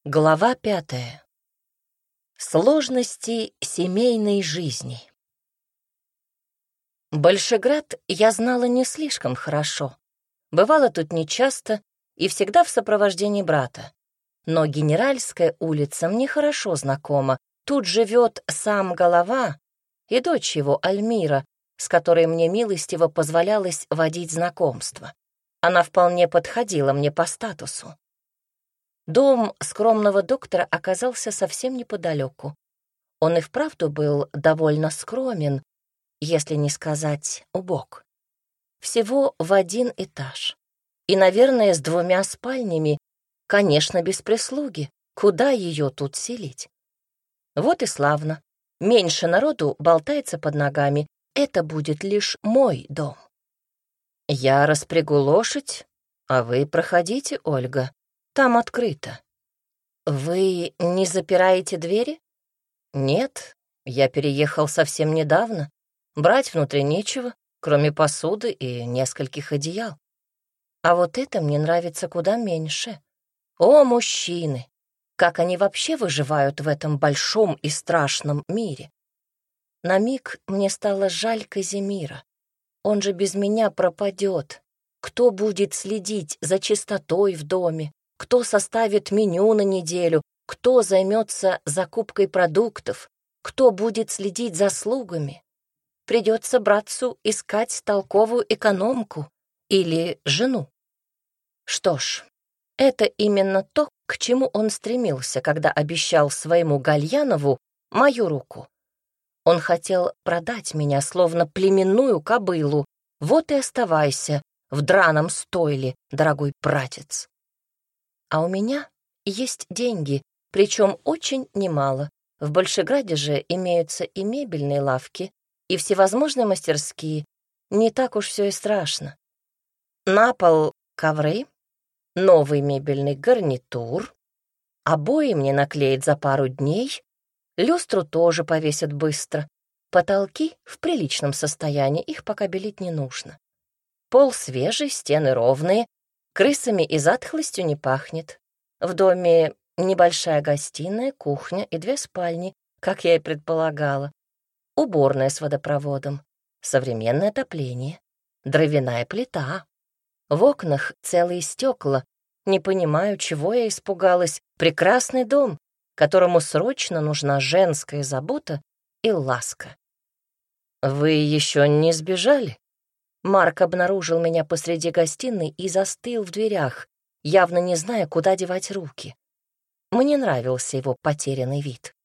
Глава 5. Сложности семейной жизни. Большеград я знала не слишком хорошо. Бывала тут нечасто и всегда в сопровождении брата. Но Генеральская улица мне хорошо знакома. Тут живет сам Голова и дочь его Альмира, с которой мне милостиво позволялось водить знакомство. Она вполне подходила мне по статусу. Дом скромного доктора оказался совсем неподалеку. Он и вправду был довольно скромен, если не сказать убог. Всего в один этаж. И, наверное, с 2 спальнями, конечно, без прислуги. Куда ее тут селить? Вот и славно. Меньше народу болтается под ногами. Это будет лишь мой дом. Я распрягу лошадь, а вы проходите, Ольга. Там открыто. Вы не запираете двери? Нет, я переехал совсем недавно. Брать внутри нечего, кроме посуды и нескольких одеял. А вот это мне нравится куда меньше. О, мужчины! Как они вообще выживают в этом большом и страшном мире? На миг мне стало жаль Казимира. Он же без меня пропадет. Кто будет следить за чистотой в доме? Кто составит меню на неделю? Кто займется закупкой продуктов? Кто будет следить за слугами? Придется братцу искать толковую экономку или жену. Что ж, это именно то, к чему он стремился, когда обещал своему Гальянову мою руку. Он хотел продать меня, словно племенную кобылу. Вот и оставайся в драном стойле, дорогой братец. А у меня есть деньги, причем очень немало. В Большеграде же имеются и мебельные лавки, и всевозможные мастерские. Не так уж все и страшно. На пол ковры, новый мебельный гарнитур, обои мне наклеят за пару дней, люстру тоже повесят быстро. Потолки в приличном состоянии, их пока белить не нужно. Пол свежий, стены ровные, крысами и затхлостью не пахнет. В доме небольшая гостиная, кухня и 2 спальни, как я и предполагала. Уборная с водопроводом, современное отопление, дровяная плита. В окнах целые стекла. Не понимаю, чего я испугалась. Прекрасный дом, которому срочно нужна женская забота и ласка. «Вы еще не сбежали?» Марк обнаружил меня посреди гостиной и застыл в дверях, явно не зная, куда девать руки. Мне нравился его потерянный вид.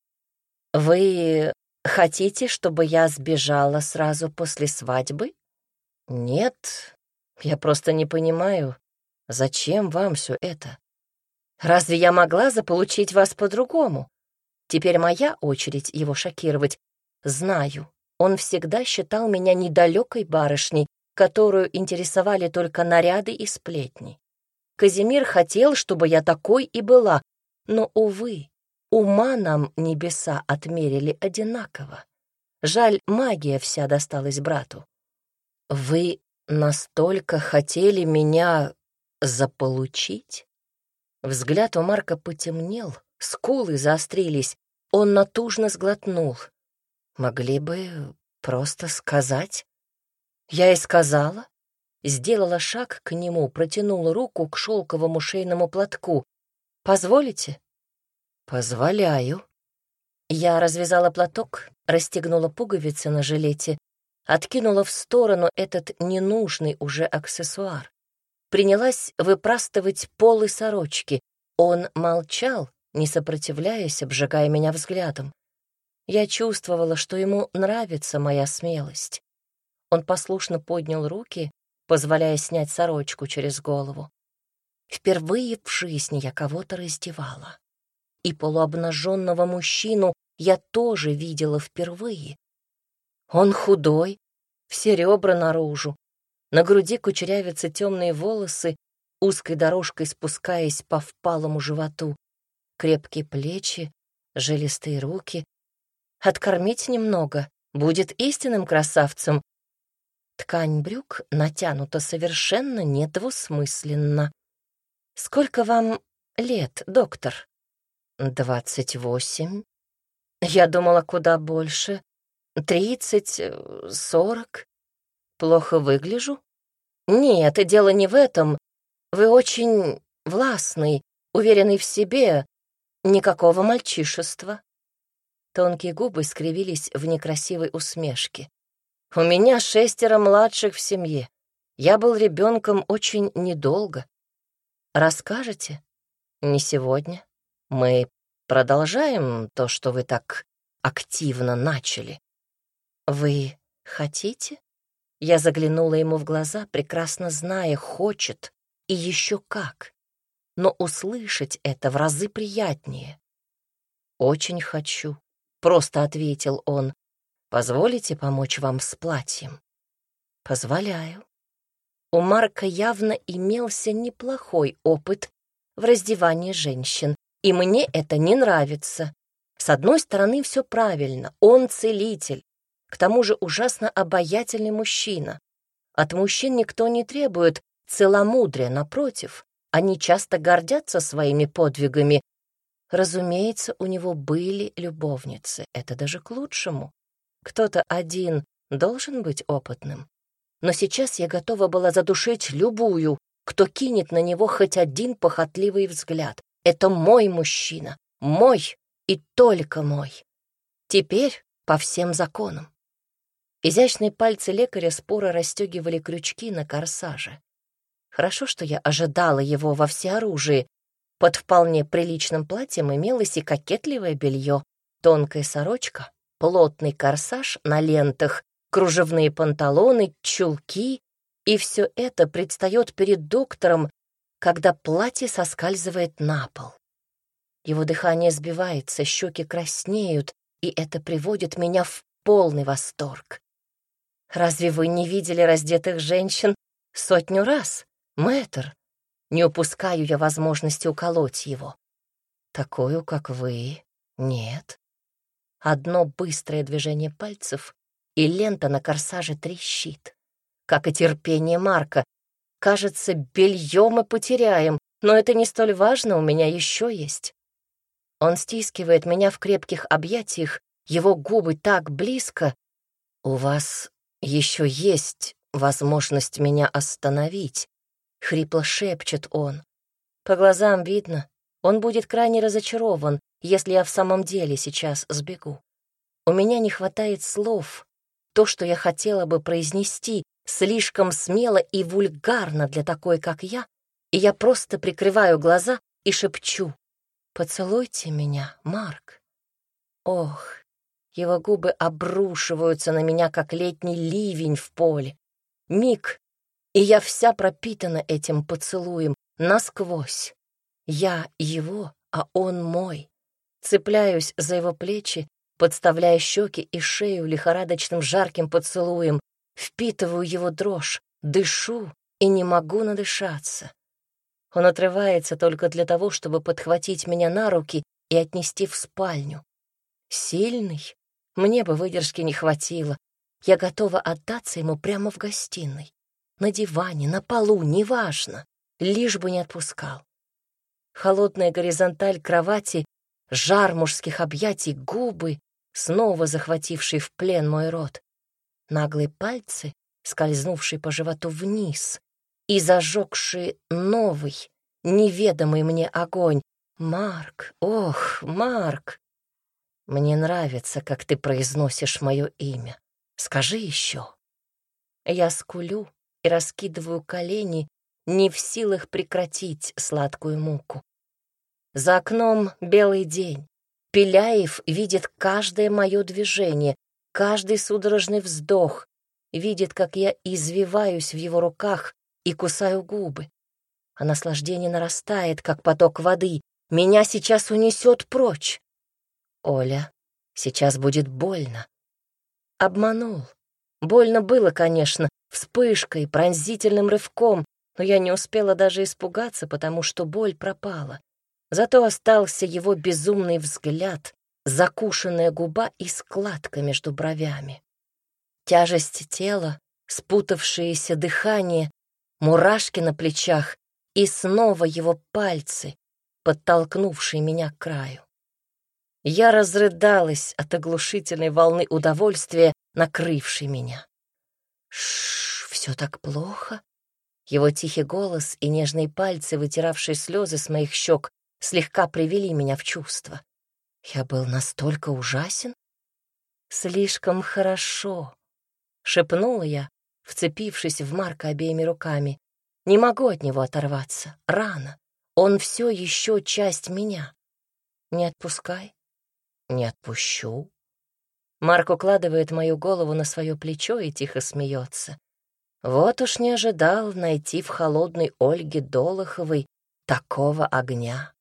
«Вы хотите, чтобы я сбежала сразу после свадьбы?» «Нет, я просто не понимаю, зачем вам все это? Разве я могла заполучить вас по-другому? Теперь моя очередь его шокировать. Знаю, он всегда считал меня недалекой барышней, которую интересовали только наряды и сплетни. Казимир хотел, чтобы я такой и была, но, увы, ума нам небеса отмерили одинаково. Жаль, магия вся досталась брату. Вы настолько хотели меня заполучить? Взгляд у Марка потемнел, скулы заострились, он натужно сглотнул. Могли бы просто сказать. Я и сказала. Сделала шаг к нему, протянула руку к шелковому шейному платку. «Позволите?» «Позволяю». Я развязала платок, расстегнула пуговицы на жилете, откинула в сторону этот ненужный уже аксессуар. Принялась выпрастывать полы сорочки. Он молчал, не сопротивляясь, обжигая меня взглядом. Я чувствовала, что ему нравится моя смелость. Он послушно поднял руки, позволяя снять сорочку через голову. Впервые в жизни я кого-то раздевала. И полуобнаженного мужчину я тоже видела впервые. Он худой, все ребра наружу. На груди кучерявятся темные волосы, узкой дорожкой спускаясь по впалому животу. Крепкие плечи, жилистые руки. Откормить немного, будет истинным красавцем. Ткань брюк натянута совершенно недвусмысленно. «Сколько вам лет, доктор?» 28. Я думала, куда больше. 30, 40. Плохо выгляжу? Нет, и дело не в этом. Вы очень властный, уверенный в себе. Никакого мальчишества». Тонкие губы скривились в некрасивой усмешке. «У меня 6 младших в семье. Я был ребенком очень недолго. Расскажете? Не сегодня. Мы продолжаем то, что вы так активно начали. Вы хотите?» Я заглянула ему в глаза, прекрасно зная, хочет и еще как. Но услышать это в разы приятнее. «Очень хочу», — просто ответил он. «Позволите помочь вам с платьем?» «Позволяю». У Марка явно имелся неплохой опыт в раздевании женщин, и мне это не нравится. С одной стороны, все правильно, он целитель, к тому же ужасно обаятельный мужчина. От мужчин никто не требует целомудрия, напротив, они часто гордятся своими подвигами. Разумеется, у него были любовницы, это даже к лучшему. Кто-то один должен быть опытным. Но сейчас я готова была задушить любую, кто кинет на него хоть один похотливый взгляд. Это мой мужчина, мой и только мой. Теперь по всем законам. Изящные пальцы лекаря споро расстегивали крючки на корсаже. Хорошо, что я ожидала его во всеоружии. Под вполне приличным платьем имелось и кокетливое белье, тонкая сорочка, плотный корсаж на лентах, кружевные панталоны, чулки, и все это предстает перед доктором, когда платье соскальзывает на пол. Его дыхание сбивается, щеки краснеют, и это приводит меня в полный восторг. «Разве вы не видели раздетых женщин 100 раз, мэтр?» Не упускаю я возможности уколоть его. «Такую, как вы, нет». Одно быстрое движение пальцев, и лента на корсаже трещит. Как и терпение Марка. Кажется, белье мы потеряем, но это не столь важно, у меня еще есть. Он стискивает меня в крепких объятиях, его губы так близко. «У вас еще есть возможность меня остановить», — хрипло шепчет он. По глазам видно, он будет крайне разочарован, если я в самом деле сейчас сбегу. У меня не хватает слов. То, что я хотела бы произнести, слишком смело и вульгарно для такой, как я, и я просто прикрываю глаза и шепчу: «Поцелуйте меня, Марк». Ох, его губы обрушиваются на меня, как летний ливень в поле. Миг, и я вся пропитана этим поцелуем насквозь. Я его, а он мой. Цепляюсь за его плечи, подставляя щеки и шею лихорадочным жарким поцелуем, впитываю его дрожь, дышу и не могу надышаться. Он отрывается только для того, чтобы подхватить меня на руки и отнести в спальню. Сильный? Мне бы выдержки не хватило. Я готова отдаться ему прямо в гостиной. На диване, на полу, неважно, лишь бы не отпускал. Холодная горизонталь кровати, жар мужских объятий, губы, снова захвативший в плен мой рот, наглые пальцы, скользнувшие по животу вниз и зажегшие новый, неведомый мне огонь. «Марк, ох, Марк, мне нравится, как ты произносишь мое имя. Скажи еще». Я скулю и раскидываю колени, не в силах прекратить сладкую муку. За окном белый день. Пеляев видит каждое мое движение, каждый судорожный вздох, видит, как я извиваюсь в его руках и кусаю губы. А наслаждение нарастает, как поток воды. Меня сейчас унесет прочь. «Оля, сейчас будет больно». Обманул. Больно было, конечно, вспышкой, пронзительным рывком, но я не успела даже испугаться, потому что боль пропала. Зато остался его безумный взгляд, закушенная губа и складка между бровями. Тяжесть тела, спутавшееся дыхание, мурашки на плечах и снова его пальцы, подтолкнувшие меня к краю. Я разрыдалась от оглушительной волны удовольствия, накрывшей меня. «Шш, все так плохо?» Его тихий голос и нежные пальцы, вытиравшие слезы с моих щек, слегка привели меня в чувство. Я был настолько ужасен? «Слишком хорошо», — шепнула я, вцепившись в Марка обеими руками. «Не могу от него оторваться. Рано. Он все еще часть меня. Не отпускай». «Не отпущу». Марк укладывает мою голову на свое плечо и тихо смеется. Вот уж не ожидал найти в холодной Ольге Долоховой такого огня.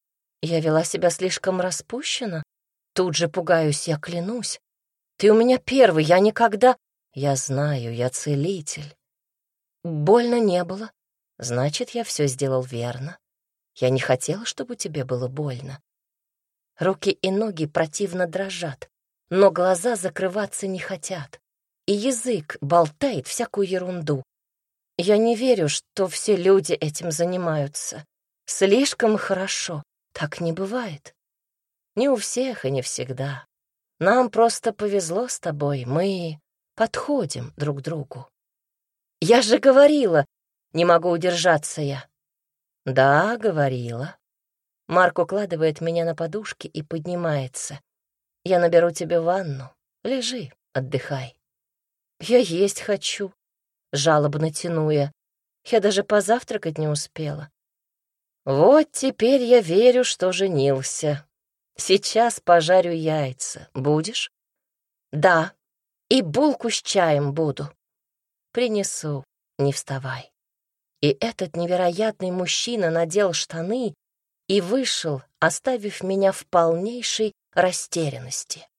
Я вела себя слишком распущенно. Тут же пугаюсь, я клянусь. Ты у меня первый, я никогда... Я знаю, я целитель. Больно не было. Значит, я все сделал верно. Я не хотела, чтобы тебе было больно. Руки и ноги противно дрожат, но глаза закрываться не хотят. И язык болтает всякую ерунду. Я не верю, что все люди этим занимаются. Слишком хорошо. Так не бывает. Не у всех и не всегда. Нам просто повезло с тобой. Мы подходим друг к другу. Я же говорила, не могу удержаться я. Да, говорила. Марк укладывает меня на подушки и поднимается. Я наберу тебе ванну. Лежи, отдыхай. Я есть хочу, жалобно тяну я. Я даже позавтракать не успела. Вот теперь я верю, что женился. Сейчас пожарю яйца. Будешь? Да. И булку с чаем буду. Принесу, не вставай. И этот невероятный мужчина надел штаны и вышел, оставив меня в полнейшей растерянности.